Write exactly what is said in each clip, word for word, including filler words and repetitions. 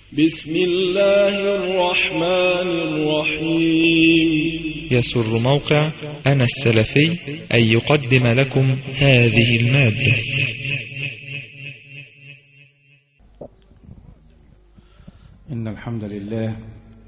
بسم الله الرحمن الرحيم. يسر موقع أنا السلفي أن يقدم لكم هذه المادة. إن الحمد لله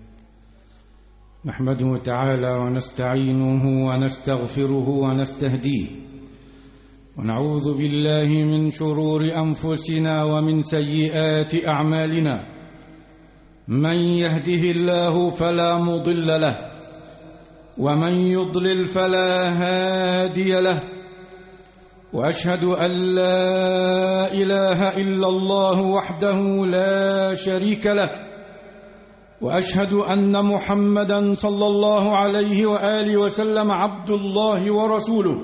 نحمده تعالى ونستعينه ونستغفره ونستهديه، ونعوذ بالله من شرور أنفسنا ومن سيئات أعمالنا. من يهده الله فلا مضل له، ومن يضلل فلا هادي له، وأشهد أن لا إله إلا الله وحده لا شريك له، وأشهد أن محمدًا صلى الله عليه وآله وسلم عبد الله ورسوله.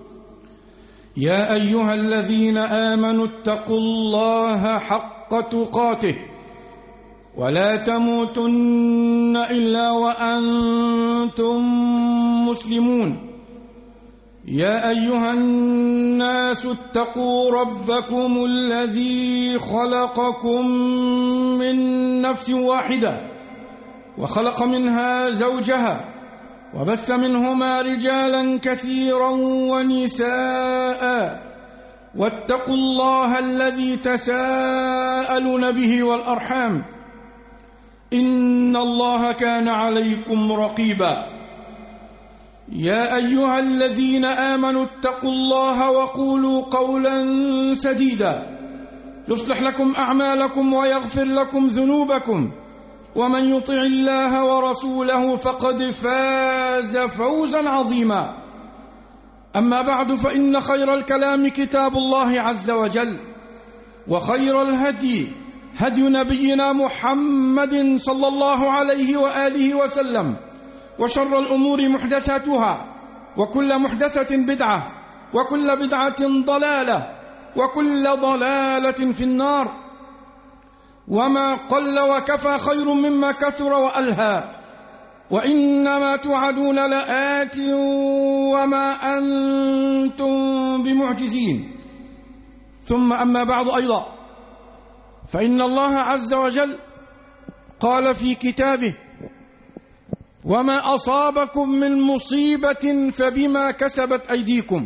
يا أيها الذين آمنوا اتقوا الله حق تقاته ولا تموتن إلا وأنتم مسلمون. يا أيها الناس اتقوا ربكم الذي خلقكم من نفس واحدة وخلق منها زوجها وبث منهما رجالا كثيرا ونساء، واتقوا الله الذي تساءلون به والأرحام، إن الله كان عليكم رقيبا. يا أيها الذين آمنوا اتقوا الله وقولوا قولا سديدا يصلح لكم أعمالكم ويغفر لكم ذنوبكم، ومن يطع الله ورسوله فقد فاز فوزا عظيما. أما بعد، فإن خير الكلام كتاب الله عز وجل، وخير الهدي هدي نبينا محمد صلى الله عليه وآله وسلم، وشر الأمور محدثاتها، وكل محدثة بدعة، وكل بدعة ضلالة، وكل ضلالة في النار. وما قل وكفى خير مما كثر وألهى، وإنما توعدون لآت وما أنتم بمعجزين. ثم أما بعد، أيضا فإن الله عز وجل قال في كتابه: وما أصابكم من مصيبة فبما كسبت أيديكم،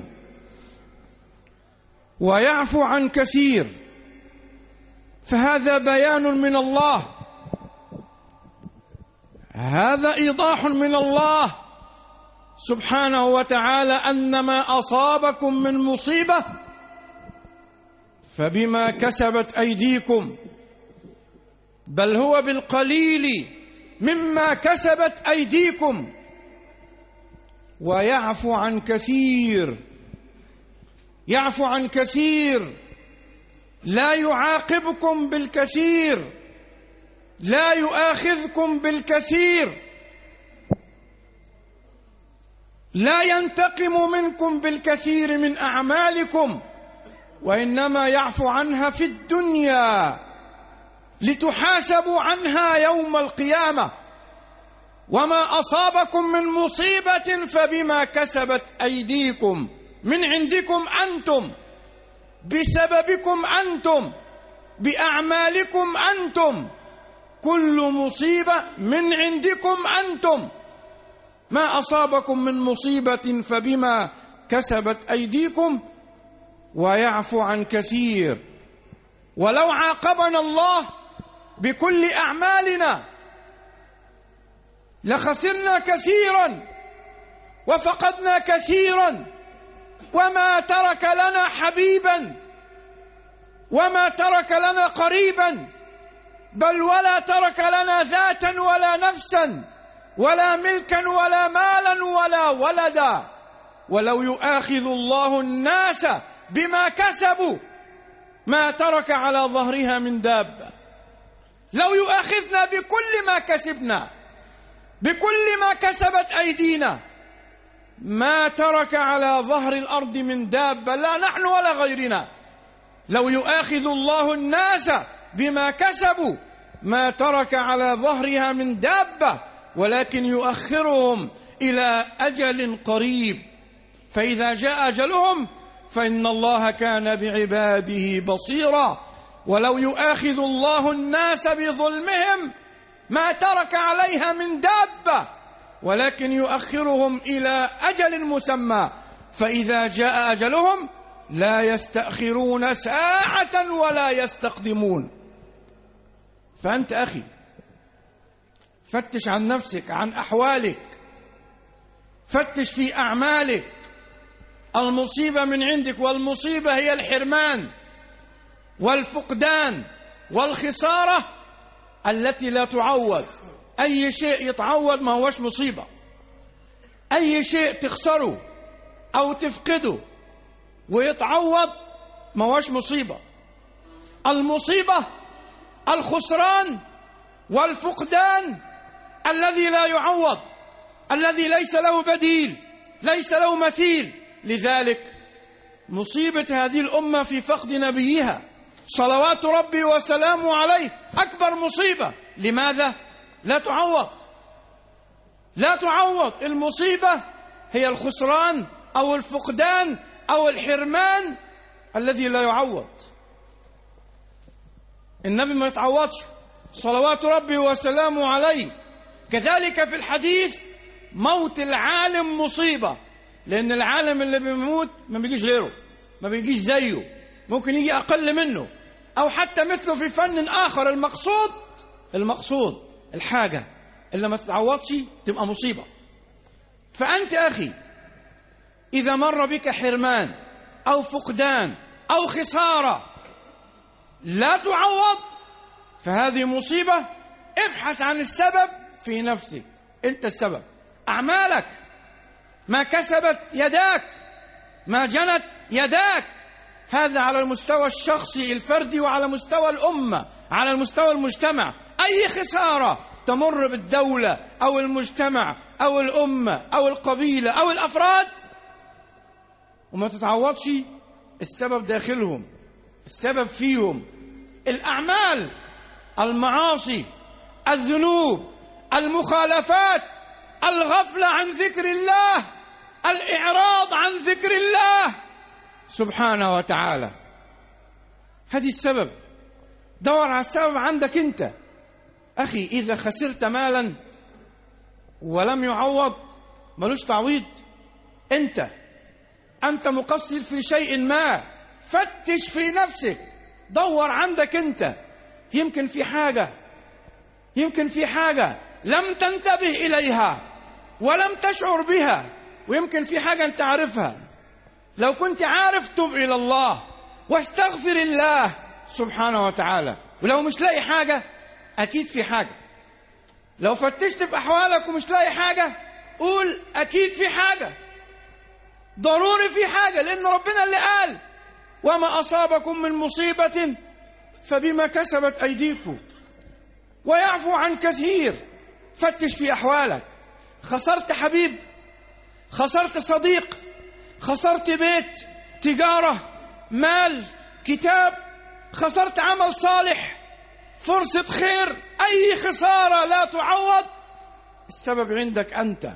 ويعفو عن كثير. فهذا بيان من الله، هذا إيضاح من الله سبحانه وتعالى أن ما أصابكم من مصيبة فبما كسبت أيديكم، بل هو بالقليل مما كسبت أيديكم، ويعفو عن كثير. يعفو عن كثير، لا يعاقبكم بالكثير، لا يؤاخذكم بالكثير، لا ينتقم منكم بالكثير من أعمالكم، وإنما يعفو عنها في الدنيا لتحاسبوا عنها يوم القيامة. وما أصابكم من مصيبة فبما كسبت أيديكم، من عندكم أنتم، بسببكم أنتم، بأعمالكم أنتم. كل مصيبة من عندكم أنتم. ما أصابكم من مصيبة فبما كسبت أيديكم، ويعفو عن كثير. ولو عاقبنا الله بكل أعمالنا لخسرنا كثيرا وفقدنا كثيرا، وما ترك لنا حبيبا، وما ترك لنا قريبا، بل ولا ترك لنا ذاتا ولا نفسا ولا ملكا ولا مالا ولا ولدا. ولو يؤاخذ الله الناس بما كسبوا ما ترك على ظهرها من دابة. لو يؤاخذنا بكل ما كسبنا، بكل ما كسبت أيدينا، ما ترك على ظهر الأرض من دابة، لا نحن ولا غيرنا. لو يؤاخذ الله الناس بما كسبوا ما ترك على ظهرها من دابة، ولكن يؤخرهم إلى أجل قريب، فإذا جاء أجلهم فإن الله كان بعباده بصيرا. ولو يؤاخذ الله الناس بظلمهم ما ترك عليها من دابة ولكن يؤخرهم إلى أجل مسمى فإذا جاء أجلهم لا يستأخرون ساعة ولا يستقدمون. فأنت أخي فتش عن نفسك، عن أحوالك، فتش في أعمالك. المصيبة من عندك، والمصيبة هي الحرمان والفقدان والخسارة التي لا تعوض. أي شيء يتعوض ما هوش مصيبة، أي شيء تخسره أو تفقده ويتعوض ما هوش مصيبة. المصيبة الخسران والفقدان الذي لا يعوض، الذي ليس له بديل، ليس له مثيل. لذلك مصيبة هذه الأمة في فقد نبيها صلوات ربي وسلامه عليه أكبر مصيبة. لماذا؟ لا تعوض، لا تعوض. المصيبة هي الخسران أو الفقدان أو الحرمان الذي لا يعوض. النبي ما يتعوضش صلوات ربي وسلامه عليه. كذلك في الحديث موت العالم مصيبة، لأن العالم اللي بيموت ما بيجيش غيره، ما بيجيش زيه، ممكن يجي أقل منه أو حتى مثله في فن آخر. المقصود المقصود الحاجة اللي ما تتعوضش تبقى مصيبة. فأنت أخي إذا مر بك حرمان أو فقدان أو خسارة لا تعوض فهذه مصيبة. ابحث عن السبب في نفسك، أنت السبب. أعمالك، ما كسبت يداك، ما جنت يداك، هذا على المستوى الشخصي الفردي وعلى مستوى الأمة، على المستوى المجتمع. أي خسارة تمر بالدولة أو المجتمع أو الأمة أو القبيلة أو الأفراد وما تتعوضش، السبب داخلهم، السبب فيهم. الأعمال، المعاصي، الذنوب، المخالفات، الغفلة عن ذكر الله، الإعراض عن ذكر الله سبحانه وتعالى، هذه السبب. دور على السبب عندك أنت. أخي إذا خسرت مالا ولم يعوض ملوش تعويض، أنت أنت مقصر في شيء ما. فتش في نفسك، دور عندك أنت. يمكن في حاجة يمكن في حاجة لم تنتبه إليها ولم تشعر بها، ويمكن في حاجة أنت عارفها. لو كنت عارف تب إلى الله واستغفر الله سبحانه وتعالى. ولو مش لاقي حاجة أكيد في حاجة. لو فتشت في أحوالك ومش لاقي حاجة قول أكيد في حاجة، ضروري في حاجة، لأن ربنا اللي قال وما أصابكم من مصيبة فبما كسبت أيديكم ويعفو عن كثير. فتش في أحوالك. خسرت حبيب، خسرت صديق، خسرت بيت، تجارة، مال، كتاب، خسرت عمل صالح، فرصة خير، أي خسارة لا تعوض السبب عندك أنت.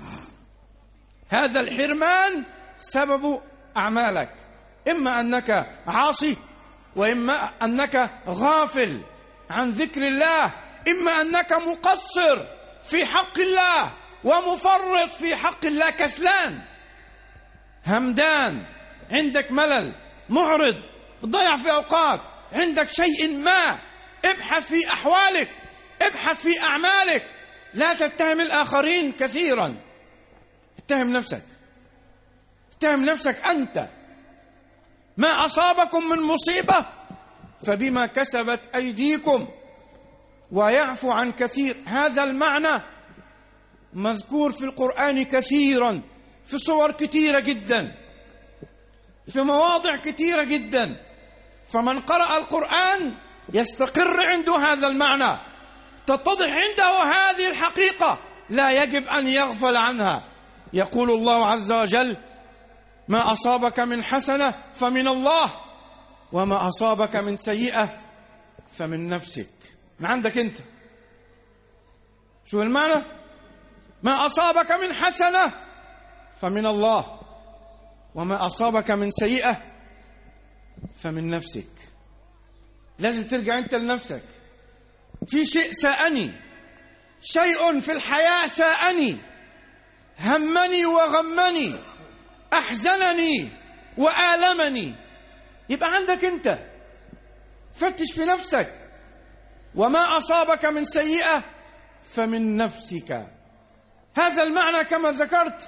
هذا الحرمان سبب أعمالك، إما أنك عاصي، وإما أنك غافل عن ذكر الله، إما أنك مقصر في حق الله ومفرط في حق الله، كسلان، همدان، عندك ملل، معرض، ضيع في أوقات، عندك شيء ما. ابحث في أحوالك، ابحث في أعمالك. لا تتهم الآخرين كثيرا، اتهم نفسك، اتهم نفسك أنت. ما أصابكم من مصيبة فبما كسبت أيديكم ويعفو عن كثير. هذا المعنى مذكور في القرآن كثيرا، في صور كثيرة جدا، في مواضع كثيرة جدا. فمن قرأ القرآن يستقر عنده هذا المعنى، تتضح عنده هذه الحقيقة، لا يجب أن يغفل عنها. يقول الله عز وجل ما أصابك من حسنة فمن الله وما أصابك من سيئة فمن نفسك، من عندك أنت. شو المعنى؟ ما أصابك من حسنة فمن الله وما أصابك من سيئة فمن نفسك. لازم ترجع أنت لنفسك. في شيء ساءني، شيء في الحياة ساءني، همني وغمني، أحزنني وآلمني. يبقى عندك أنت، فتش في نفسك. وما أصابك من سيئة فمن نفسك. هذا المعنى كما ذكرت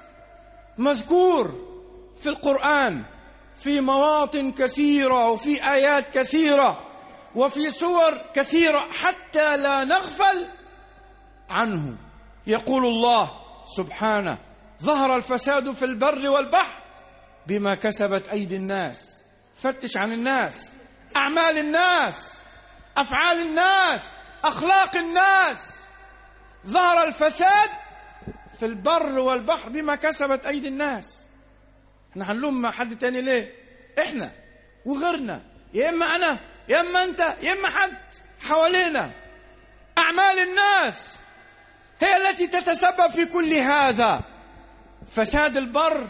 مذكور في القرآن في مواطن كثيرة وفي آيات كثيرة وفي صور كثيرة حتى لا نغفل عنه. يقول الله سبحانه: ظهر الفساد في البر والبحر بما كسبت أيدي الناس. فتش عن الناس، أعمال الناس، أفعال الناس، أخلاق الناس. ظهر الفساد في البر والبحر بما كسبت أيدي الناس. احنا هنلوم حد تاني ليه؟ احنا وغيرنا، يا إما أنا يا إما أنت يا إما حد حوالينا. أعمال الناس هي التي تتسبب في كل هذا. فساد البر،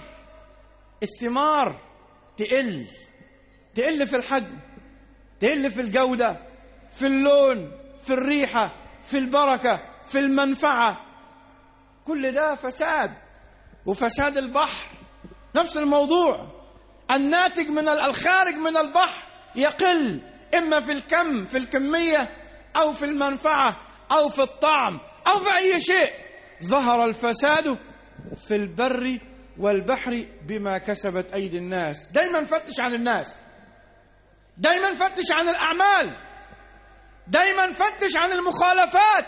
الثمار تقل، تقل في الحجم، تقل في الجودة، في اللون، في الريحة، في البركة، في المنفعة. كل ده فساد. وفساد البحر نفس الموضوع. الناتج من الخارج من البحر يقل، إما في الكم، في الكمية، أو في المنفعة، أو في الطعم، أو في أي شيء. ظهر الفساد في البر والبحر بما كسبت أيدي الناس. دايما فتش عن الناس، دايما فتش عن الأعمال، دايما فتش عن المخالفات،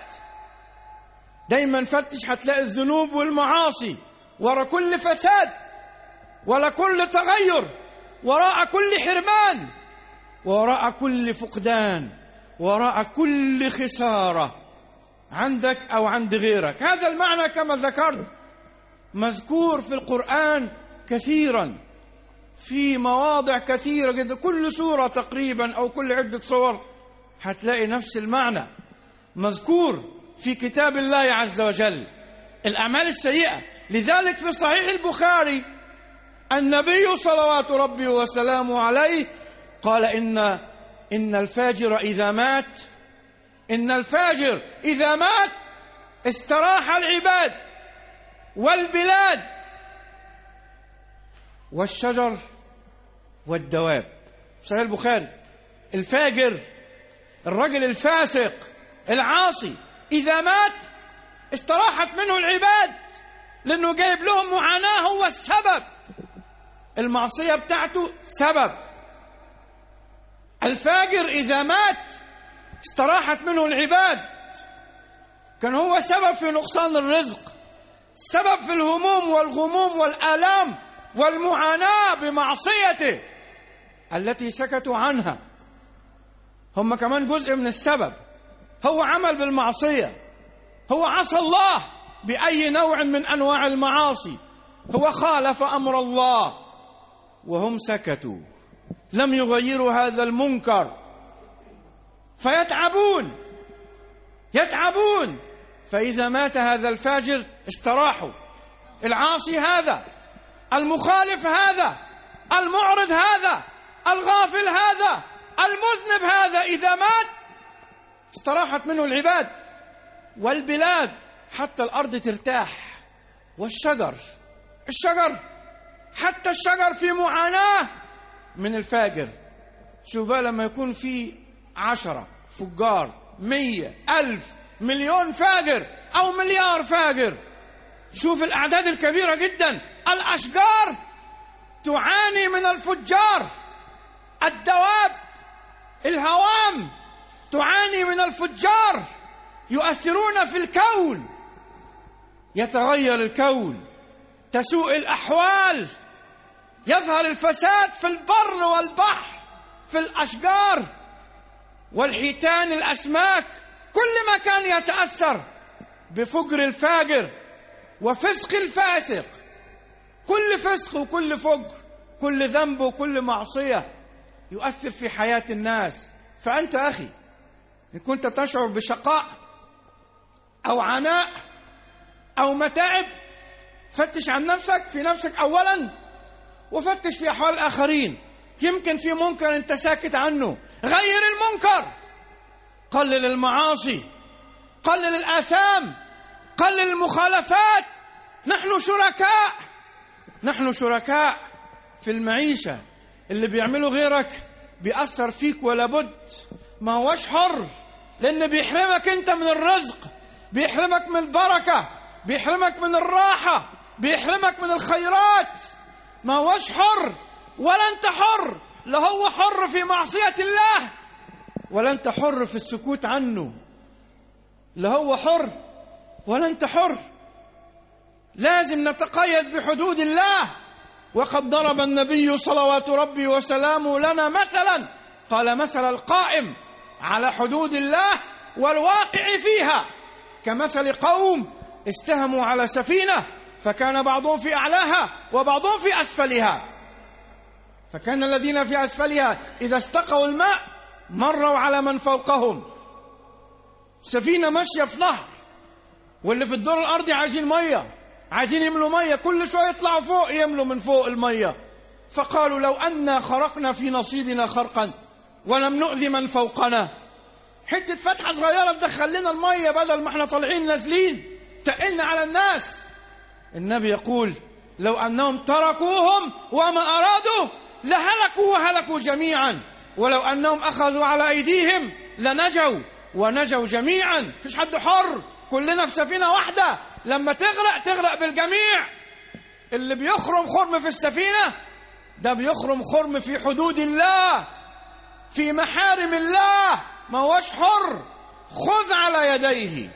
دايما فتش. هتلاقي الذنوب والمعاصي وراء كل فساد، وراء كل تغير، وراء كل حرمان، وراء كل فقدان، وراء كل خسارة عندك أو عند غيرك. هذا المعنى كما ذكرت مذكور في القرآن كثيرا في مواضع كثيرة جدا. كل سورة تقريبا أو كل عدة صور هتلاقي نفس المعنى مذكور في كتاب الله عز وجل. الأعمال السيئة. لذلك في صحيح البخاري النبي صلوات ربي وسلامه عليه قال: إن إن الفاجر إذا مات إن الفاجر إذا مات استراح العباد والبلاد والشجر والدواب. صحيح البخاري. الفاجر، الرجل الفاسق العاصي، إذا مات استراحت منه العباد، لأنه جايب لهم معاناة، هو السبب. المعصية بتاعته سبب. الفاجر إذا مات استراحت منه العباد، كان هو سبب في نقصان الرزق، سبب في الهموم والغموم والآلام والمعاناة بمعصيته التي سكتوا عنها. هم كمان جزء من السبب. هو عمل بالمعصية، هو عصى الله بأي نوع من أنواع المعاصي، هو خالف أمر الله وهم سكتوا، لم يغيروا هذا المنكر، فيتعبون يتعبون. فإذا مات هذا الفاجر استراحوا. العاصي هذا، المخالف هذا، المعرض هذا، الغافل هذا، المذنب هذا، إذا مات استراحت منه العباد والبلاد، حتى الأرض ترتاح. والشجر الشجر حتى الشجر في معاناة من الفاجر. شوف بقى لما يكون في عشرة فجار، مية، ألف، مليون فاجر أو مليار فاجر، شوف الأعداد الكبيرة جدا. الأشجار تعاني من الفجار، الدواب، الهوام تعاني من الفجار، يؤثرون في الكون، يتغير الكون، تسوء الأحوال، يظهر الفساد في البر والبحر، في الأشجار والحيتان، الأسماك، كل ما كان يتأثر بفجر الفاجر وفسق الفاسق. كل فسق وكل فجر، كل ذنب وكل معصية يؤثر في حياة الناس. فأنت أخي إن كنت تشعر بشقاء أو عناء أو متاعب، فتش عن نفسك، في نفسك أولا، وفتش في أحوال الآخرين. يمكن في منكر أنت ساكت عنه، غير المنكر، قلل المعاصي، قلل الآثام، قلل المخالفات. نحن شركاء، نحن شركاء في المعيشة. اللي بيعمله غيرك بيأثر فيك ولا بد، ما هوش حر، لأن بيحرمك أنت من الرزق، بيحرمك من البركة، بيحرمك من الراحة، بيحرمك من الخيرات. ما هوش حر، ولا أنت حر، لا هو حر في معصية الله ولا أنت حر في السكوت عنه. لا هو حر ولا أنت حر. لازم نتقيد بحدود الله. وقد ضرب النبي صلوات ربي وسلامه لنا مثلا، قال: مثل القائم على حدود الله والواقع فيها كمثل قوم استهموا على سفينة فكان بعضهم في أعلاها وبعضهم في أسفلها، فكان الذين في أسفلها إذا استقوا الماء مروا على من فوقهم. سفينة ماشية في نهر، واللي في الدور الأرضي عايزين مية، عايزين يملوا مية، كل شوية يطلعوا فوق يملوا من فوق المية. فقالوا: لو أننا خرقنا في نصيبنا خرقا ولم نؤذي من فوقنا، حتة فتحة صغيرة تدخل لنا المية بدل ما احنا طالعين نازلين، تقلنا على الناس. النبي يقول: لو أنهم تركوهم وما أرادوا لهلكوا وهلكوا جميعا، ولو أنهم أخذوا على أيديهم لنجوا ونجوا جميعا. فيش حد حر، كلنا في سفينة واحدة، لما تغرق تغرق بالجميع. اللي بيخرم خرم في السفينة ده بيخرم خرم في حدود الله، في محارم الله، ما هوش حر. خذ على يديه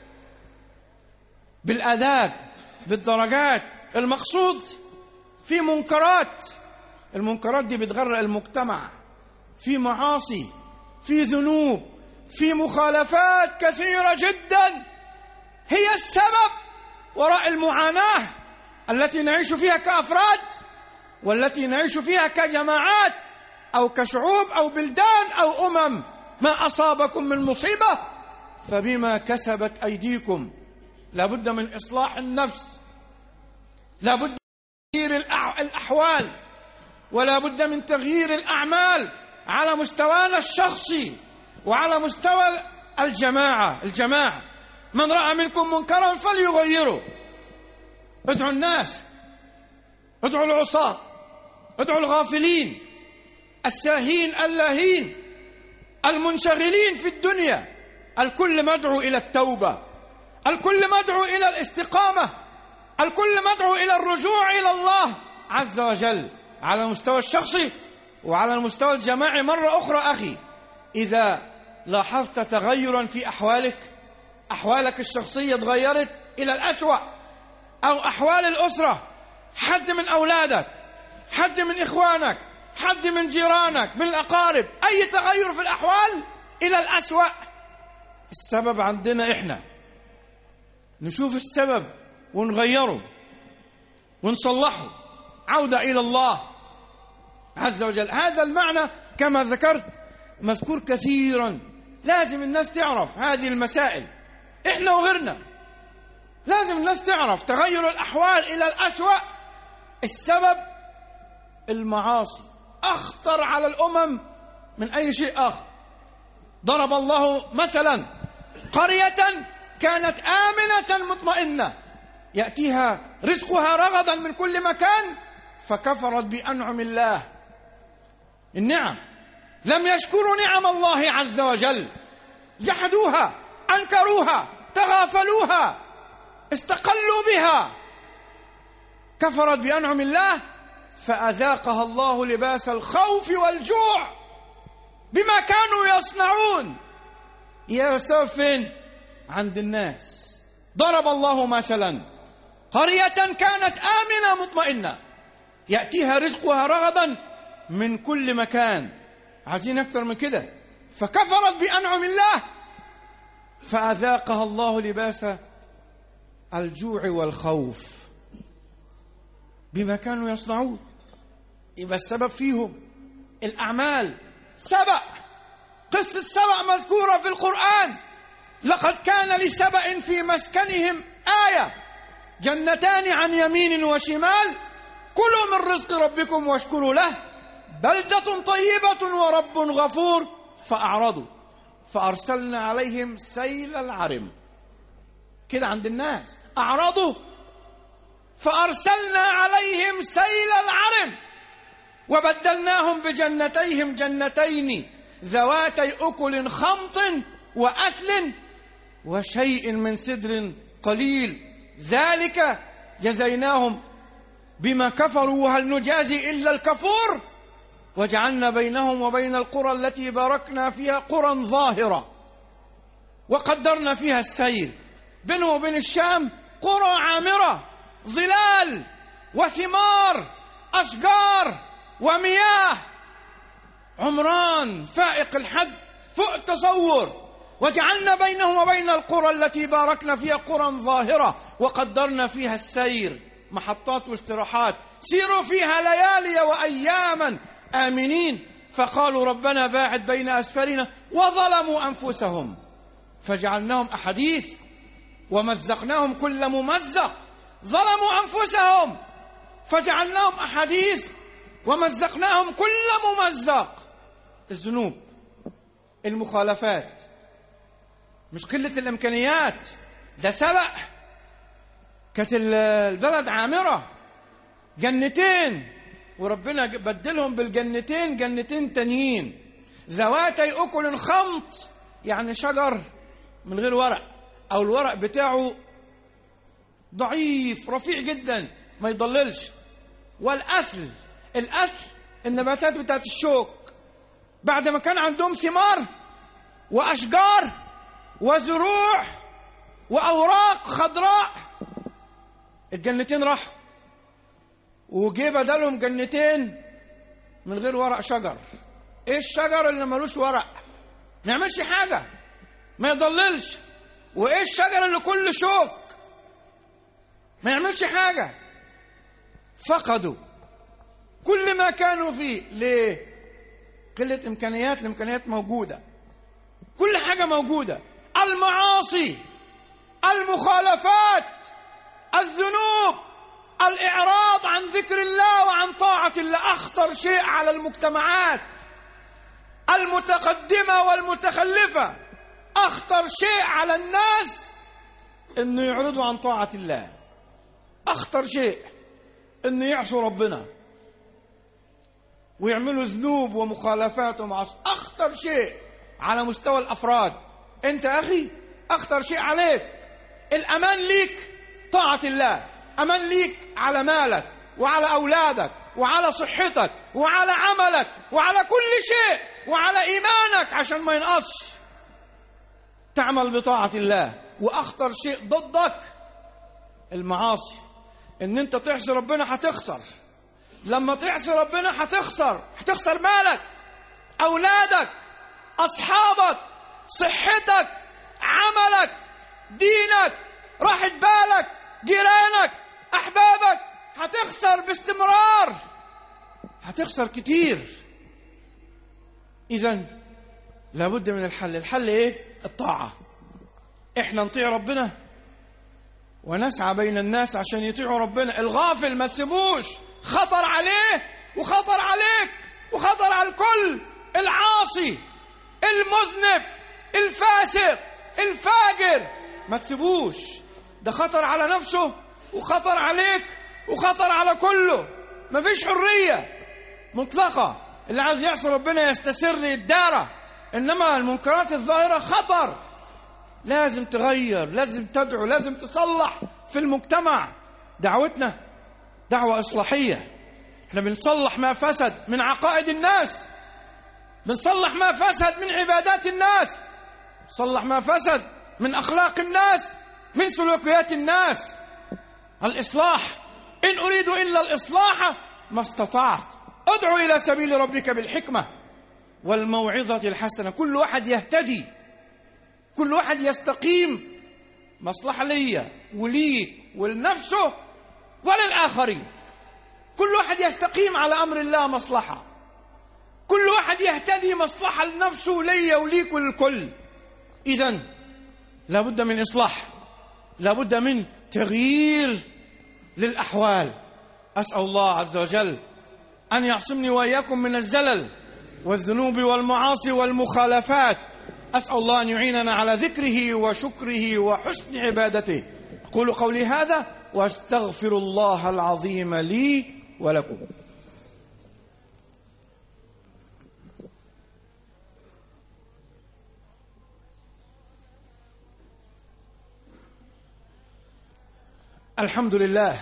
بالآداب بالدرجات. المقصود في منكرات، المنكرات دي بتغرق المجتمع، في معاصي، في ذنوب، في مخالفات كثيرة جدا هي السبب وراء المعاناة التي نعيش فيها كأفراد والتي نعيش فيها كجماعات أو كشعوب أو بلدان أو أمم. ما أصابكم من مصيبة فبما كسبت أيديكم. لابد من إصلاح النفس، لابد من تغيير الأحوال، ولا بد من تغيير الأعمال على مستوانا الشخصي وعلى مستوى الجماعة. الجماعة من رأى منكم منكرا فليغيره. ادعوا الناس، ادعوا العصاة، ادعوا الغافلين، الساهين اللاهين، المنشغلين في الدنيا. الكل مدعو إلى التوبة، الكل مدعو إلى الاستقامة، الكل مدعو إلى الرجوع إلى الله عز وجل على المستوى الشخصي وعلى المستوى الجماعي. مرة أخرى أخي، إذا لاحظت تغيرا في أحوالك، أحوالك الشخصية تغيرت إلى الأسوأ، أو أحوال الأسرة، حد من أولادك، حد من إخوانك، حد من جيرانك، من الأقارب، أي تغير في الأحوال إلى الأسوأ، السبب عندنا إحنا. نشوف السبب ونغيره ونصلحه، عودة إلى الله عز وجل. هذا المعنى كما ذكرت مذكور كثيرا. لازم الناس تعرف هذه المسائل، إحنا وغيرنا. لازم الناس تعرف تغير الأحوال إلى الأسوأ السبب المعاصي، أخطر على الأمم من أي شيء آخر. ضرب الله مثلا قرية كانت آمنة مطمئنة يأتيها رزقها رغدا من كل مكان فكفرت بأنعم الله. النعم، لم يشكروا نعم الله عز وجل، جحدوها، أنكروها، تغافلوها، استقلوا بها، كفرت بأنعم الله فأذاقها الله لباس الخوف والجوع بما كانوا يصنعون. يا سبب فين؟ عند الناس. ضرب الله مثلا قرية كانت آمنة مطمئنة يأتيها رزقها رغدا من كل مكان. عايزين أكثر من كده. فكفرت بأنعم الله فأذاقها الله لباس الجوع والخوف بما كانوا يصنعون. يبقى السبب فيهم الأعمال. سبأ، قصة سبأ مذكورة في القرآن. لقد كان لسبأ في مسكنهم آية، جنتان عن يمين وشمال، كلوا من رزق ربكم واشكروا له بلدة طيبة ورب غفور فأعرضوا فأرسلنا عليهم سيل العرم. كده عند الناس أعرضوا فأرسلنا عليهم سيل العرم وبدلناهم بجنتيهم جنتين ذواتي أكل خمط وأثل وشيء من سدر قليل ذلك جزيناهم بما كفروا وهل نجازي إلا الكفور وجعلنا بينهم وبين القرى التي باركنا فيها قرى ظاهرة وقدرنا فيها السير بينه وبين الشام قرى عامرة ظلال وثمار أشجار ومياه عمران فائق الحد فوق التصور وجعلنا بينهم وبين القرى التي باركنا فيها قرى ظاهرة وقدرنا فيها السير محطات واستراحات سيروا فيها ليالي وأياما آمنين فقالوا ربنا باعد بين أسفارنا وظلموا أنفسهم فجعلناهم أحاديث ومزقناهم كل ممزق ظلموا أنفسهم فجعلناهم أحاديث ومزقناهم كل ممزق. الذنوب المخالفات مش قلة الإمكانيات، ده سبق. كانت البلد عامرة جنتين وربنا بدلهم بالجنتين جنتين تانيين ذواتي أكل خمط، يعني شجر من غير ورق أو الورق بتاعه ضعيف رفيع جدا ما يضللش، والأثل الأثل النباتات بتاعت الشوك بعد ما كان عندهم ثمار وأشجار وزروع وأوراق خضراء الجنتين راحوا وجي بدلهم جنتين من غير ورق شجر. ايه الشجر اللي ملوش ورق ما يعملش حاجة ما يضللش، وايه الشجر اللي كله شوك ما يعملش حاجة. فقدوا كل ما كانوا فيه. ليه؟ قلة إمكانيات. الإمكانيات موجودة، كل حاجة موجودة. المعاصي، المخالفات، الذنوب، الإعراض عن ذكر الله وعن طاعة الله أخطر شيء على المجتمعات المتقدمة والمتخلفة. أخطر شيء على الناس إنه يعرضوا عن طاعة الله، أخطر شيء إنه يعصوا ربنا ويعملوا ذنوب ومخالفات ومعاصي. أخطر شيء على مستوى الأفراد. أنت أخي أخطر شيء عليك الأمان ليك طاعة الله، أمان ليك على مالك وعلى أولادك وعلى صحتك وعلى عملك وعلى كل شيء وعلى إيمانك عشان ما ينقصش. تعمل بطاعة الله. وأخطر شيء ضدك المعاصي، إن أنت تعصي ربنا هتخسر. لما تعصي ربنا هتخسر، هتخسر مالك، أولادك، أصحابك، صحتك، عملك، دينك، راحة بالك، جيرانك، أحبابك. هتخسر باستمرار، هتخسر كتير. إذن لابد من الحل. الحل إيه؟ الطاعة. إحنا نطيع ربنا ونسعى بين الناس عشان يطيعوا ربنا. الغافل ما تسيبوش، خطر عليه وخطر عليك وخطر على الكل. العاصي، المذنب، الفاسق، الفاجر ما تسيبوش، ده خطر على نفسه وخطر عليك وخطر على كله. ما فيش حرية مطلقة. اللي عايز يعصي ربنا يستسر يدارة، إنما المنكرات الظاهرة خطر. لازم تغير، لازم تدعو، لازم تصلح في المجتمع. دعوتنا دعوة إصلاحية. احنا بنصلح ما فسد من عقائد الناس، بنصلح ما فسد من عبادات الناس، بنصلح ما فسد من أخلاق الناس، من سلوكيات الناس. الإصلاح. إن أريد إلا الإصلاح ما استطعت. ادعو إلى سبيل ربك بالحكمة والموعظة الحسنة. كل واحد يهتدي، كل واحد يستقيم. مصلحة ليا وليك ولنفسه وللآخرين. كل واحد يستقيم على أمر الله مصلحة. كل واحد يهتدي مصلحة لنفسه ليا وليك وللكل. إذن لابد من إصلاح، لابد من تغيير للأحوال. أسأل الله عز وجل أن يعصمني وإياكم من الزلل والذنوب والمعاصي والمخالفات. أسأل الله أن يعيننا على ذكره وشكره وحسن عبادته. أقول قولي هذا وأستغفر الله العظيم لي ولكم. الحمد لله،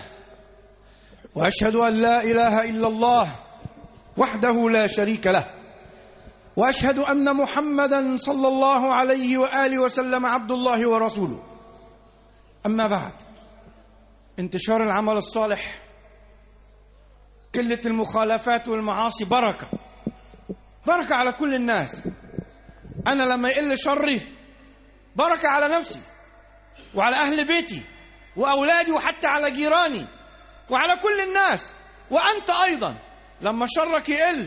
وأشهد أن لا إله إلا الله وحده لا شريك له، وأشهد أن محمدا صلى الله عليه وآله وسلم عبد الله ورسوله. أما بعد، انتشار العمل الصالح، قلة المخالفات والمعاصي بركة بركة على كل الناس. أنا لما يقل شري بركة على نفسي وعلى أهل بيتي وأولادي وحتى على جيراني وعلى كل الناس. وأنت أيضا لما شرك يقل،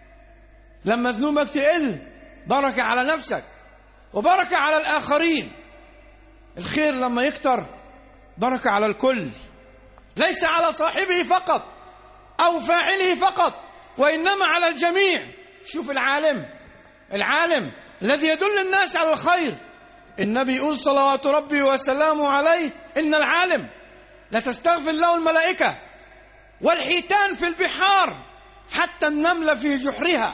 لما ذنوبك تقل، بركة على نفسك وبركة على الآخرين. الخير لما يكتر بركة على الكل، ليس على صاحبه فقط أو فاعله فقط، وإنما على الجميع. شوف العالم العالم الذي يدل الناس على الخير، النبي يقول صلوات ربي وسلامه عليه: إن العالم لتستغفر له الملائكة والحيتان في البحار حتى النملة في جحرها.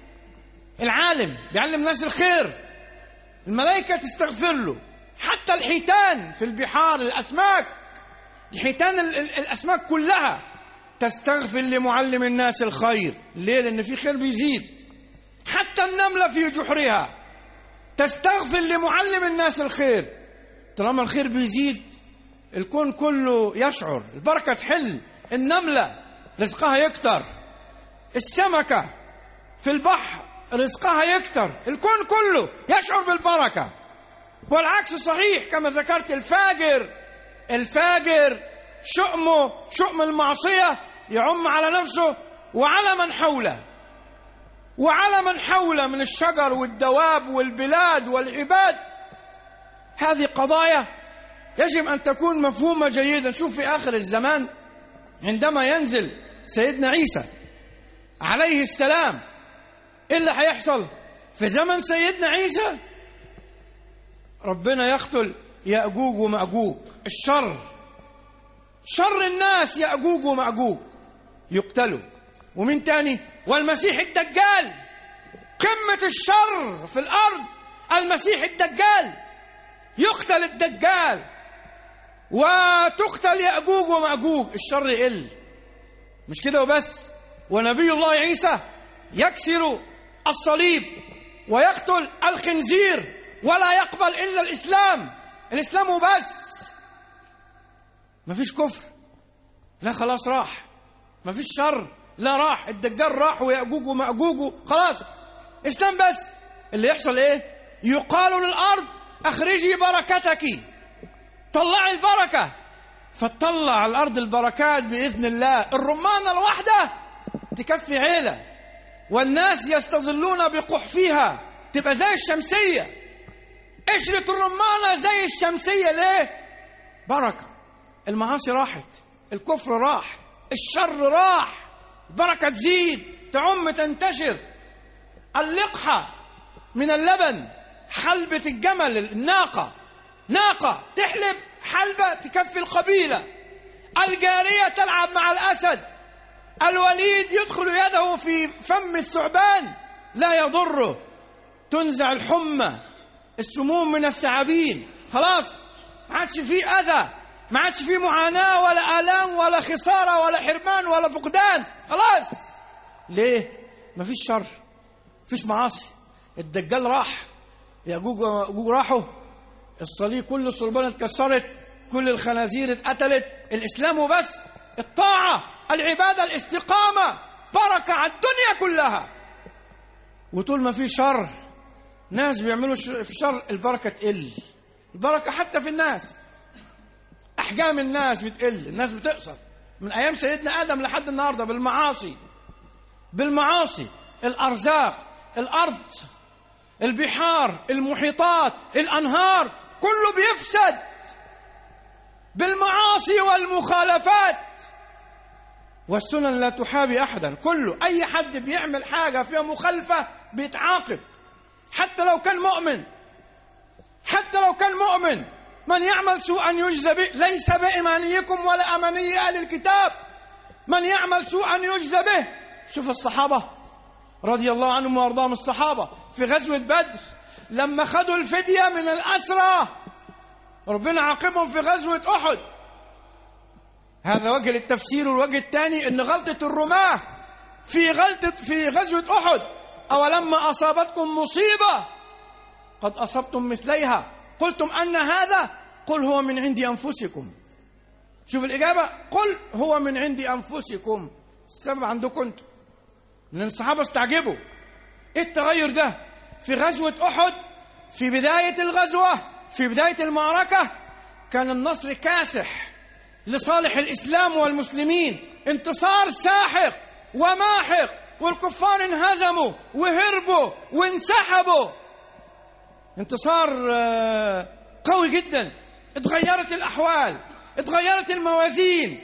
العالم بيعلم الناس الخير، الملائكة تستغفر له، حتى الحيتان في البحار، الأسماك، الحيتان الأسماك كلها تستغفر لمعلم الناس الخير. ليه؟ لأن في خير بيزيد. حتى النملة في جحرها تستغفر لمعلم الناس الخير. طالما الخير بيزيد الكون كله يشعر، البركة تحل، النملة رزقها يكتر، السمكة في البحر رزقها يكتر، الكون كله يشعر بالبركة. والعكس صحيح كما ذكرت. الفاجر الفاجر شؤمه شؤم المعصية يعم على نفسه وعلى من حوله وعلى من حوله من الشجر والدواب والبلاد والعباد. هذه قضايا يجب أن تكون مفهومة جيدا. شوف في آخر الزمان عندما ينزل سيدنا عيسى عليه السلام، إيه اللي هيحصل في زمن سيدنا عيسى؟ ربنا يقتل يأجوج ومأجوج. الشر شر الناس يأجوج ومأجوج يقتلوا. ومن تاني؟ والمسيح الدجال، قمة الشر في الأرض المسيح الدجال، يقتل الدجال وتقتل يأجوج ومأجوج. الشر يقل. مش كده وبس، ونبي الله عيسى يكسر الصليب ويقتل الخنزير ولا يقبل إلا الإسلام. الإسلام وبس، مفيش كفر، لا خلاص راح. مفيش شر، لا راح. الدجال راح ويأجوج ومأجوج، خلاص إسلام بس. اللي يحصل إيه؟ يقال للأرض أخرجي بركتك، طلعي البركة، فتطلع على الأرض البركات بإذن الله. الرمانة الواحدة تكفي عيلة، والناس يستظلون بقحفها، تبقى زي الشمسية. قشرة الرمانة زي الشمسية. ليه؟ بركة. المعاصي راحت، الكفر راح، الشر راح، البركة تزيد، تعم، تنتشر. اللقحة من اللبن، حلبة الجمل، الناقة، ناقة تحلب حلبة تكفي القبيلة. الجارية تلعب مع الأسد، الوليد يدخل يده في فم الثعبان لا يضره، تنزع الحمى، السموم من الثعابين. خلاص ما عادش فيه أذى، ما عادش فيه معاناة ولا آلام ولا خسارة ولا حرمان ولا فقدان. خلاص. ليه؟ ما فيش شر، فيش معاصي. الدجال راح، يأجوج ومأجوج راحوا، الصليب كل الصلبان اتكسرت، كل الخنازير اتقتلت. الإسلام وبس، الطاعة، العبادة، الاستقامة، بركة على الدنيا كلها. وطول ما في شر، ناس بيعملوا في شر، البركة تقل. البركة حتى في الناس، أحجام الناس بتقل، الناس بتقصر من أيام سيدنا آدم لحد النهاردة بالمعاصي. بالمعاصي الأرزاق، الأرض، البحار، المحيطات، الأنهار، كله بيفسد بالمعاصي والمخالفات. والسنن لا تحابي أحدا. كله أي حد بيعمل حاجة فيها مخالفة بيتعاقب، حتى لو كان مؤمن، حتى لو كان مؤمن. من يعمل سوءا يجزى به، ليس بإيمانيكم ولا أماني أهل الكتاب. من يعمل سوءا يجزى به. شوف الصحابة رضي الله عنهم وارضاهم، الصحابة في غزوة بدر لما خدوا الفدية من الأسرى ربنا عاقبهم في غزوة أحد. هذا وجه للتفسير. والوجه الثاني ان غلطة الرماة في غلطة في غزوة أحد، أولما أصابتكم مصيبة قد أصبتم مثليها قلتم أن هذا قل هو من عند أنفسكم. شوف الإجابة، قل هو من عند أنفسكم. السبب عندكم انتم. من الصحابة استعجبوا ايه التغير ده في غزوة أحد. في بداية الغزوة، في بداية المعركة كان النصر كاسح لصالح الإسلام والمسلمين، انتصار ساحق وماحق، والكفار انهزموا وهربوا وانسحبوا. انتصار قوي جدا. اتغيرت الأحوال، اتغيرت الموازين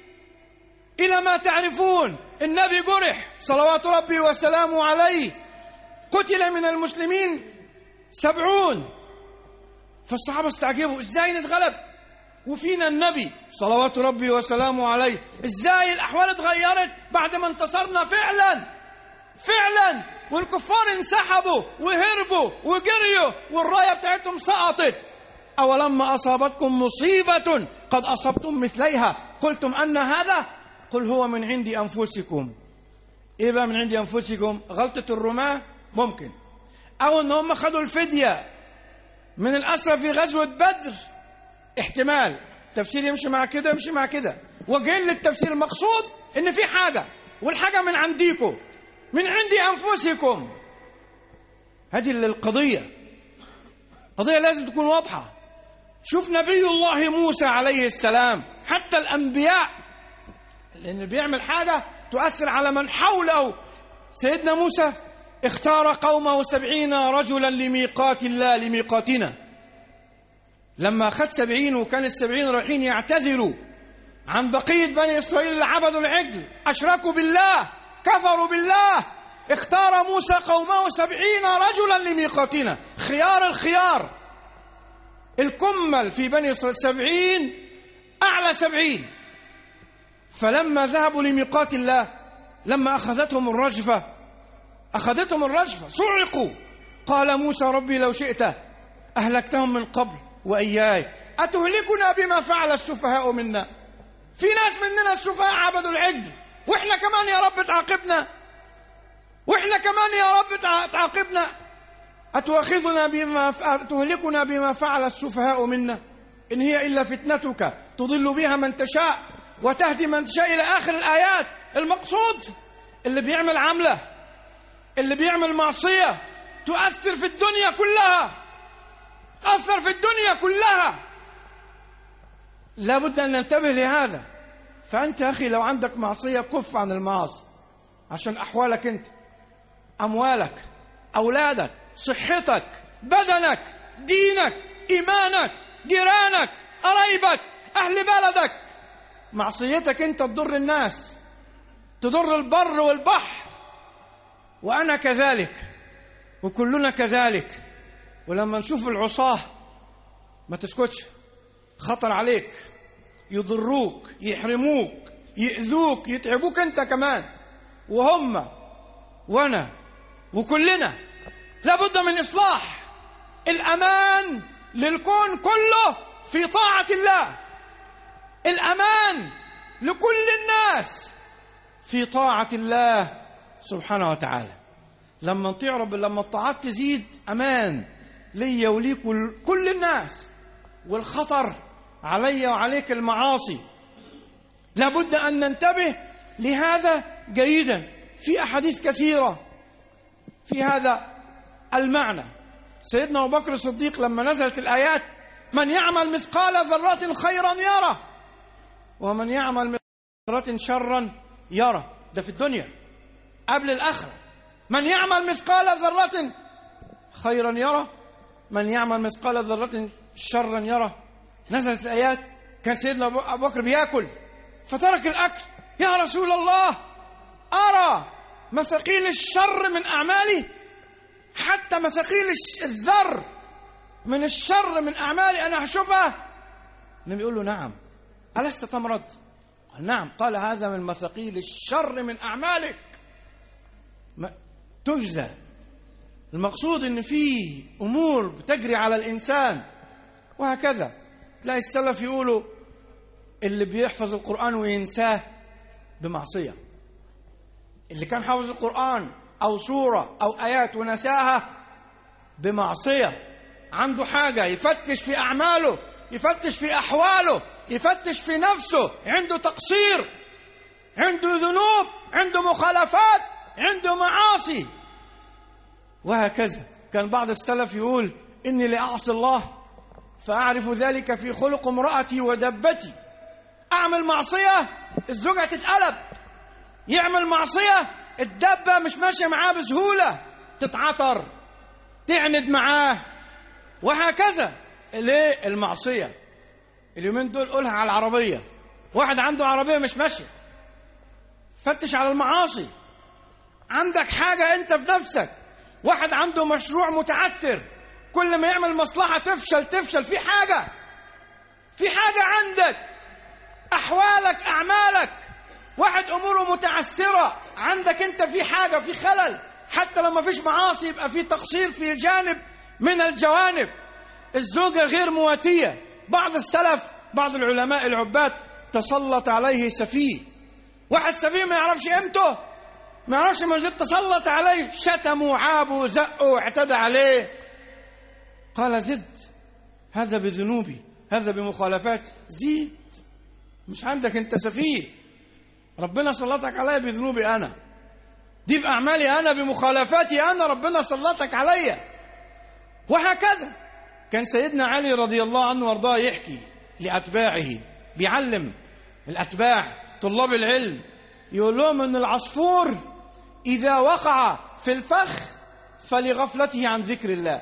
إلى ما تعرفون. النبي جرح صلوات ربي وسلامه عليه، قتل من المسلمين سبعون. فالصحابة استعجبوا ازاي نتغلب وفينا النبي صلوات ربي وسلامه عليه، ازاي الأحوال اتغيرت بعد ما انتصرنا فعلا فعلا، والكفار انسحبوا وهربوا وجريوا والراية بتاعتهم سقطت. أولما أصابتكم مصيبة قد أصبتم مثليها قلتم أن هذا قل هو من عند أنفسكم. إيه بقى من عند أنفسكم؟ غلطة الرماة ممكن، أو أن هم خدوا الفدية من الأسرى في غزوة بدر، احتمال. تفسير يمشي مع كده يمشي مع كده. وجهين للتفسير. المقصود إن في حاجة، والحاجة من عنديكم، من عند أنفسكم. هذه القضية قضية لازم تكون واضحة. شوف نبي الله موسى عليه السلام، حتى الأنبياء لأن بيعمل حاجة تؤثر على من حوله. سيدنا موسى اختار قومه سبعين رجلا لميقات الله، لميقاتنا. لما أخذ سبعين وكان السبعين رايحين يعتذروا عن بقية بني إسرائيل اللي عبدوا العجل، أشركوا بالله، كفروا بالله، اختار موسى قومه سبعين رجلا لميقاتنا. خيار الخيار، الكمل في بني إسرائيل سبعين، أعلى سبعين. فلما ذهبوا لميقات الله، لما أخذتهم الرجفة أخذتهم الرجفة صعقوا. قال موسى ربي لو شئت أهلكتهم من قبل وإياي أتهلكنا بما فعل السفهاء منا. في ناس مننا السفهاء عبدوا العجل، وإحنا كمان يا رب تعاقبنا، وإحنا كمان يا رب تعاقبنا. أتؤاخذنا بما تهلكنا بما فعل السفهاء منا إن هي إلا فتنتك تضل بها من تشاء وتهدي من تشاء إلى آخر الآيات. المقصود اللي بيعمل عملة، اللي بيعمل معصية تؤثر في الدنيا كلها، تأثر في الدنيا كلها. لابد أن ننتبه لهذا. فأنت يا أخي لو عندك معصية كف عن المعاصي عشان أحوالك أنت، أموالك، أولادك، صحتك، بدنك، دينك، إيمانك، جيرانك، قرايبك، أهل بلدك. معصيتك أنت تضر الناس، تضر البر والبحر. وأنا كذلك وكلنا كذلك. ولما نشوف العصاة ما تسكتش، خطر عليك، يضروك، يحرموك، يؤذوك، يتعبوك أنت كمان، وهم وأنا وكلنا. لابد من إصلاح. الأمان للكون كله في طاعة الله، الأمان لكل الناس في طاعة الله سبحانه وتعالى. لما نطيع رب، لما الطاعات تزيد، أمان لي وليك كل الناس. والخطر علي وعليك المعاصي. لابد أن ننتبه لهذا جيدا. في أحاديث كثيرة في هذا المعنى. سيدنا أبو بكر الصديق لما نزلت الآيات من يعمل مثقال ذرة خيرا يره ومن يعمل مثقال ذرة شرا يره، ده في الدنيا قبل الآخرة. من يعمل مثقال ذرة خيرا يره، من يعمل مثقال ذرة شرا يره. نزلت الآيات، كان سيدنا أبو بكر بيأكل فترك الأكل يا رسول الله أرى مثاقيل الشر من أعمالي، حتى مثاقيل الذر من الشر من أعمالي أنا هشوفها؟ النبي يقول له نعم. ألست تمرض؟ قال نعم. قال هذا من مثاقيل الشر من أعمالك تجزى. المقصود ان في امور بتجري على الانسان وهكذا. تلاقي السلف يقولوا اللي بيحفظ القرآن وينساه بمعصية، اللي كان حافظ القرآن او سورة او ايات ونساها بمعصية، عنده حاجة يفتش في اعماله، يفتش في احواله، يفتش في نفسه، عنده تقصير، عنده ذنوب، عنده مخالفات، عنده معاصي وهكذا. كان بعض السلف يقول إني لأعصي الله فأعرف ذلك في خلق امرأتي ودبتي. أعمل معصية الزوجة تتقلب، يعمل معصية الدبة مش ماشية معاه بسهولة، تتعطر، تعند معاه وهكذا. ليه؟ المعصية. اليومين دول قولها على العربية، واحد عنده عربية مش ماشية، فتش على المعاصي. عندك حاجة أنت في نفسك، واحد عنده مشروع متعثر، كل ما يعمل مصلحة تفشل تفشل، في حاجة في حاجة عندك، أحوالك أعمالك، واحد أموره متعثرة، عندك أنت في حاجة، في خلل. حتى لما فيش معاصي يبقى في تقصير في جانب من الجوانب. الزوجة غير مواتية. بعض السلف بعض العلماء العباد تسلط عليه سفيه، واحد سفيه ما يعرفش قيمته، ما يعرفش من زد، تسلط عليه، شتموا عابوا زقوا اعتدى عليه. قال زد، هذا بذنوبي، هذا بمخالفات، زيد. مش عندك انت سفيه، ربنا سلطك عليا بذنوبي انا، دي باعمالي انا، بمخالفاتي انا، ربنا سلطك عليا وهكذا. كان سيدنا علي رضي الله عنه وارضاه يحكي لاتباعه، بيعلم الاتباع طلاب العلم، يقول لهم ان العصفور اذا وقع في الفخ فلغفلته عن ذكر الله،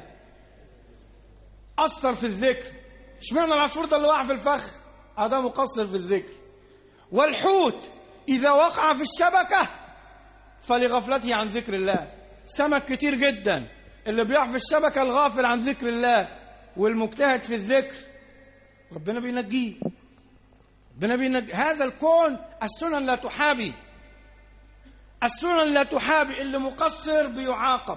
أثر في الذكر. اشمعنى العصفور ده اللي وقع في الفخ؟ هذا مقصر في الذكر. والحوت إذا وقع في الشبكة فلغفلته عن ذكر الله. سمك كتير جدا، اللي بيقع في الشبكة الغافل عن ذكر الله، والمجتهد في الذكر ربنا بينجيه، ربنا بينجي. هذا الكون السنن لا تحابي، السنن لا تحابي. اللي مقصر بيعاقب،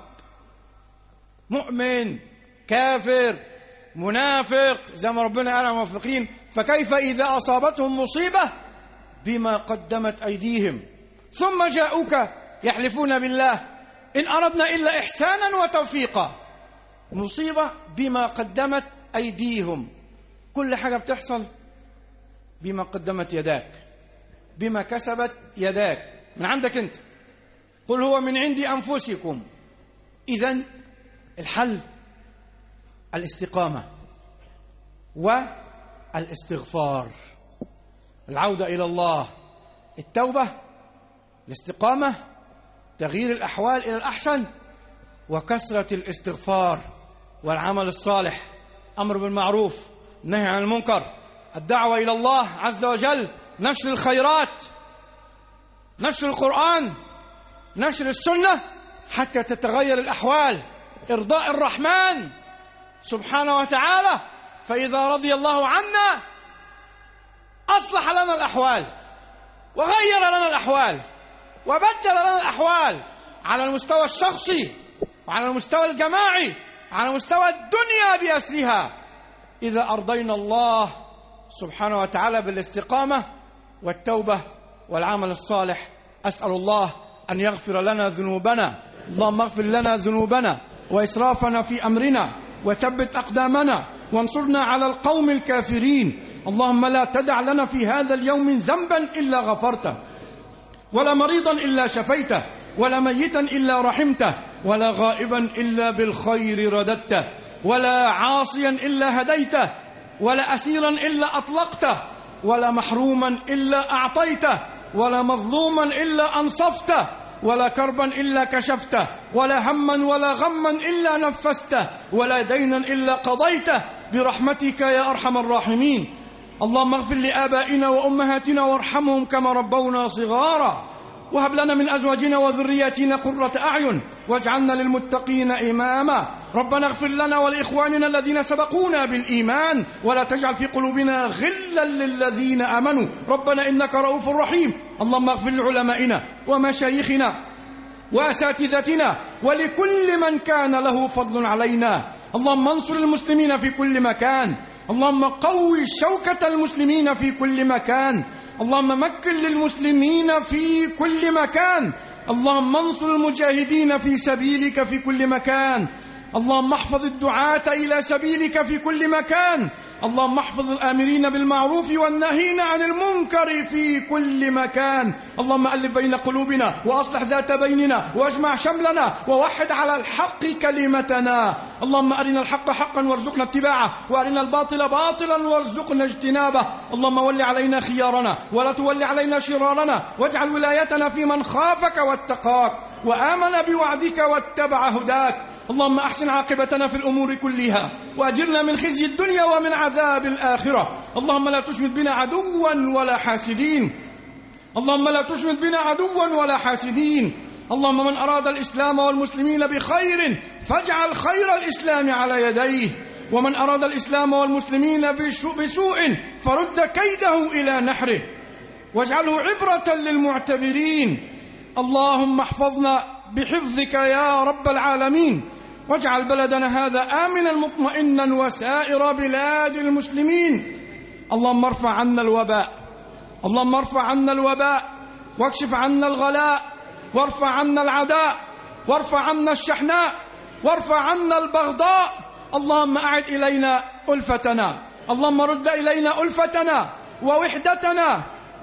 مؤمن كافر منافق، زي ما ربنا قال على المنافقين، فكيف إذا أصابتهم مصيبة بما قدمت أيديهم ثم جاءوك يحلفون بالله إن أردنا إلا إحسانا وتوفيقا. مصيبة بما قدمت أيديهم، كل حاجة بتحصل بما قدمت يداك، بما كسبت يداك، من عندك أنت. قل هو من عند أنفسكم. إذن الحل الاستقامة والاستغفار، العودة إلى الله، التوبة، الاستقامة، تغيير الأحوال إلى الأحسن، وكثرة الاستغفار والعمل الصالح، أمر بالمعروف، نهي عن المنكر، الدعوة إلى الله عز وجل، نشر الخيرات، نشر القرآن، نشر السنة، حتى تتغير الأحوال، إرضاء الرحمن سبحانه وتعالى. فإذا رضي الله عنا أصلح لنا الأحوال، وغير لنا الأحوال، وبدل لنا الأحوال على المستوى الشخصي وعلى المستوى الجماعي، على مستوى الدنيا بأسرها، إذا أرضينا الله سبحانه وتعالى بالاستقامة والتوبة والعمل الصالح. أسأل الله أن يغفر لنا ذنوبنا. اللهم اغفر لنا ذنوبنا وإسرافنا في أمرنا، وثبت أقدامنا، وانصرنا على القوم الكافرين. اللهم لا تدع لنا في هذا اليوم ذنبا إلا غفرته، ولا مريضا إلا شفيته، ولا ميتا إلا رحمته، ولا غائبا إلا بالخير رددته، ولا عاصيا إلا هديته، ولا أسيرا إلا أطلقته، ولا محروما إلا أعطيته، ولا مظلوما إلا أنصفته، ولا كربا إلا كشفته، ولا هما ولا غما إلا نفسته، ولا دينا إلا قضيته، برحمتك يا أرحم الراحمين. اللهم اغفر لآبائنا وأمهاتنا وارحمهم كما ربونا صغارا، وهب لنا من أزواجنا وذرياتنا قرة أعين واجعلنا للمتقين إماما. ربنا اغفر لنا ولإخواننا الذين سبقونا بالإيمان ولا تجعل في قلوبنا غلا للذين آمنوا ربنا إنك رؤوف رحيم. اللهم اغفر لعلمائنا ومشايخنا وأساتذتنا ولكل من كان له فضل علينا. اللهم انصر المسلمين في كل مكان، اللهم قوي شوكة المسلمين في كل مكان، اللهم مكن للمسلمين في كل مكان، اللهم انصر المجاهدين في سبيلك في كل مكان، اللهم احفظ الدعاة إلى سبيلك في كل مكان، اللهم احفظ الآمرين بالمعروف والناهين عن المنكر في كل مكان. اللهم ألف بين قلوبنا وأصلح ذات بيننا واجمع شملنا ووحد على الحق كلمتنا. اللهم أرنا الحق حقا وارزقنا اتباعه وأرنا الباطل باطلا وارزقنا اجتنابه. اللهم ول علينا خيارنا ولا تول علينا شرارنا، واجعل ولايتنا في من خافك واتقاك وآمن بوعدك واتبع هداك. اللهم أحسن عاقبتنا في الأمور كلها وأجرنا من خزي الدنيا ومن عذاب الآخرة. اللهم لا تشمت بنا عدوا ولا حاسدين، اللهم لا تشمت بنا عدوا ولا حاسدين. اللهم من أراد الإسلام والمسلمين بخير فاجعل خير الإسلام على يديه، ومن أراد الإسلام والمسلمين بسوء فرد كيده إلى نحره واجعله عبرة للمعتبرين. اللهم احفظنا بحفظك يا رب العالمين، واجعل بلدنا هذا آمنا مطمئنا وسائر بلاد المسلمين. اللهم ارفع عنا الوباء، اللهم ارفع عنا الوباء واكشف عنا الغلاء وارفع عنا العداء وارفع عنا الشحناء وارفع عنا البغضاء. اللهم أعد إلينا ألفتنا، اللهم رد إلينا ألفتنا ووحدتنا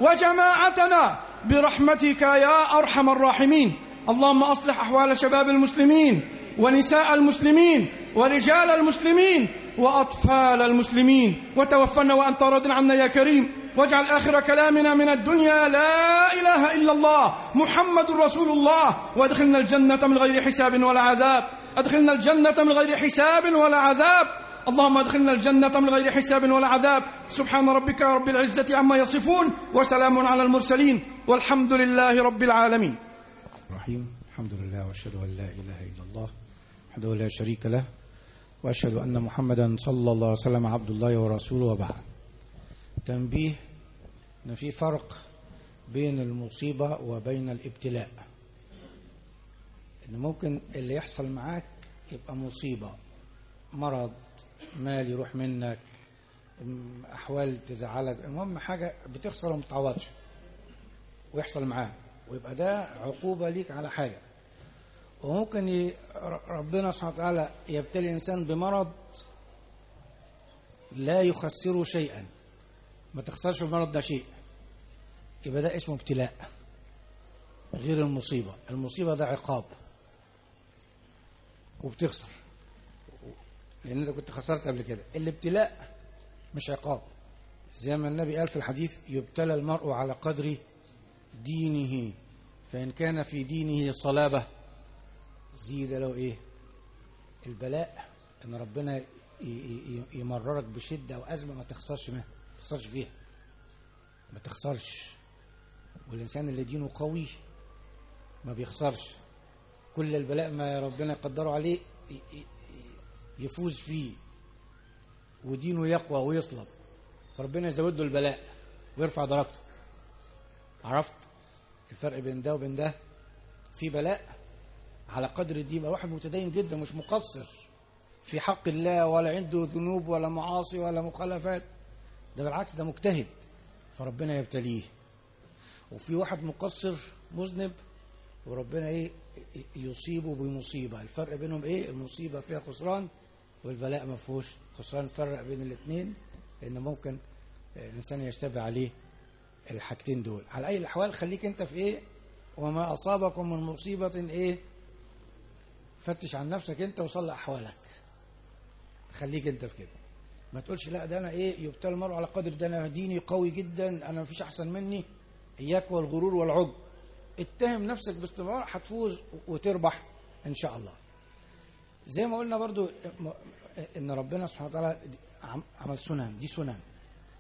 وجماعتنا برحمتك يا أرحم الراحمين. اللهم أصلح أحوال شباب المسلمين ونساء المسلمين ورجال المسلمين وأطفال المسلمين، وتوفنا وأنت راض عنا يا كريم، واجعل آخر كلامنا من الدنيا لا إله إلا الله محمد رسول الله، وادخلنا الجنة من غير حساب ولا عذاب، أدخلنا الجنة من غير حساب ولا عذاب. اللهم ادخلنا الجنة من غير حساب ولا عذاب. سبحان ربك رب العزة عما يصفون وسلام على المرسلين والحمد لله رب العالمين. الرحيم. الحمد لله واشهد ان لا اله الا الله وحده لا شريك له، واشهد ان محمدا صلى الله عليه وسلم عبد الله ورسوله، وبعد. تنبيه ان في فرق بين المصيبه وبين الابتلاء. ان ممكن اللي يحصل معاك يبقى مصيبه، مرض، مال يروح منك، احوال تزعلك، المهم حاجه بتخسر وما تعوضش ويحصل معاك، ويبقى ده عقوبة ليك على حاجة. وممكن ي... ربنا سبحانه وتعالى يبتلي الإنسان بمرض لا يخسره شيئا، ما تخسرش المرض ده شيء، يبقى ده اسمه ابتلاء غير المصيبة. المصيبة ده عقاب وبتخسر، لأن أنت كنت خسرت قبل كده. الابتلاء مش عقاب، زي ما النبي قال في الحديث: يبتلى المرء على قدر دينه، فإن كان في دينه صلابة زيد له إيه؟ البلاء. إن ربنا يمررك بشدة أو أزمة ما تخسرش ما تخسرش فيها، ما تخسرش. والإنسان اللي دينه قوي ما بيخسرش، كل البلاء ما ربنا يقدره عليه يفوز فيه، ودينه يقوى ويصلب، فربنا يزود له البلاء ويرفع درجته. عرفت الفرق بين ده وبين ده؟ في بلاء على قدر الدين، يبقى واحد متدين جدا مش مقصر في حق الله، ولا عنده ذنوب ولا معاصي ولا مخالفات، ده بالعكس ده مجتهد فربنا يبتليه. وفي واحد مقصر مذنب وربنا ايه يصيبه بمصيبة. الفرق بينهم ايه؟ المصيبة فيها خسران والبلاء ما فيهوش خسران. فرق بين الاثنين لان ممكن الانسان يشتبه عليه الحاجتين دول. على اي الاحوال خليك انت في ايه؟ وما اصابكم من مصيبة ايه؟ فتش عن نفسك انت وصلح احوالك، خليك انت في كده. ما تقولش لا ده انا ايه يبتلى المرء على قدر، ده انا ديني قوي جدا، انا مفيش احسن مني. اياك والغرور والعجب. اتهم نفسك باستمرار هتفوز وتربح ان شاء الله. زي ما قلنا برضو ان ربنا سبحانه وتعالى عمل سنن، دي سنن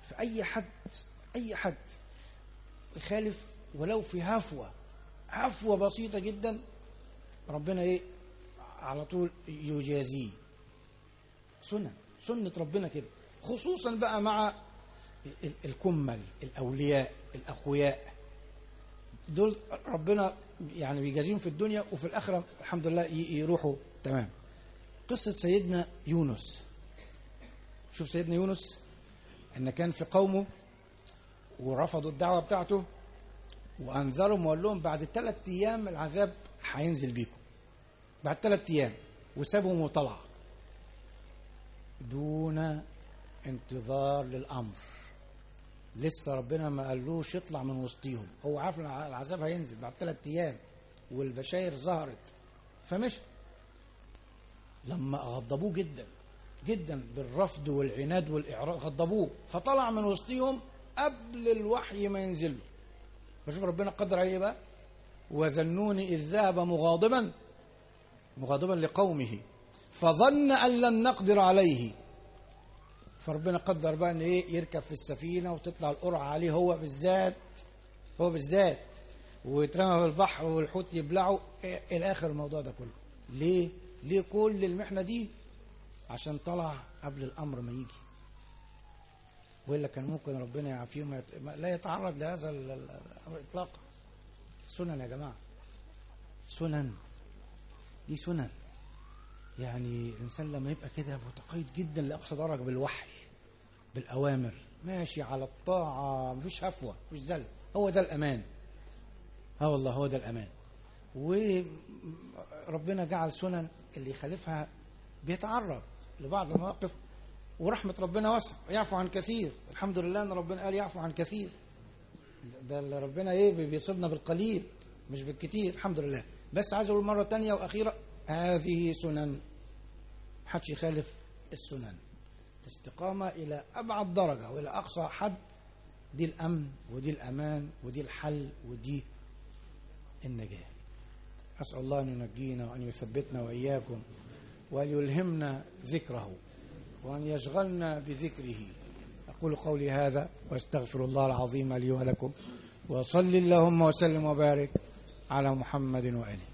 فأي حد أي حد يخالف ولو في هفوة هفوة بسيطة جدا ربنا إيه على طول يجازيه. سنة سنة ربنا كده، خصوصا بقى مع الكمل الأولياء الأخوياء دول ربنا يعني بيجازيهم في الدنيا وفي الآخرة الحمد لله يروحوا تمام. قصة سيدنا يونس، شوف سيدنا يونس أن كان في قومه ورفضوا الدعوة بتاعته وأنذرهم وقال لهم بعد ثلاث أيام العذاب هينزل بيكم، بعد ثلاث أيام، وسابهم وطلع دون انتظار للأمر. لسه ربنا ما قالوش يطلع من وسطيهم، هو عارف العذاب هينزل بعد ثلاث أيام والبشاير ظهرت فمشي. لما غضبوه جدا جدا بالرفض والعناد والإعراض غضبوه فطلع من وسطيهم قبل الوحي ما ينزل. فشوف ربنا قدر عليه بقى، وذنوني إذ ذهب مغاضبا مغاضبا لقومه فظن أن لن نقدر عليه. فربنا قدر بقى ان ايه يركب في السفينه وتطلع القرعه عليه هو بالذات هو بالذات ويترمى في البحر والحوت يبلعه إيه الى اخر الموضوع ده كله. ليه؟ ليه كل المحنه دي؟ عشان طلع قبل الامر ما يجي، والا كان ممكن ربنا يعافيه لا يتعرض لهذا الامر اطلاقا. سنن يا جماعه، سنن، دي سنن. يعني الإنسان لما يبقى كده متقيد جدا لأقصى درجة بالوحي بالأوامر ماشي على الطاعة مفيش هفوة مفيش زل، هو ده الأمان. ها والله هو ده الأمان. وربنا جعل سنن اللي يخالفها بيتعرض لبعض المواقف، ورحمة ربنا واسعة يعفو عن كثير. الحمد لله أن ربنا قال يعفو عن كثير، ده اللي ربنا إيه بيصيبنا بالقليل مش بالكثير الحمد لله. بس عايز أقول مرة تانية وأخيرة، هذه سنن، محدش يخالف السنن، استقامة إلى أبعد درجة وإلى أقصى حد. دي الأمن ودي الأمان ودي الحل ودي النجاة. أسأل الله أن ينجينا وأن يثبتنا وإياكم وأن يلهمنا ذكره وأن يشغلنا بذكره. أقول قولي هذا وأستغفر الله العظيم لي ولكم، وصل اللهم وسلم وبارك على محمد وآله.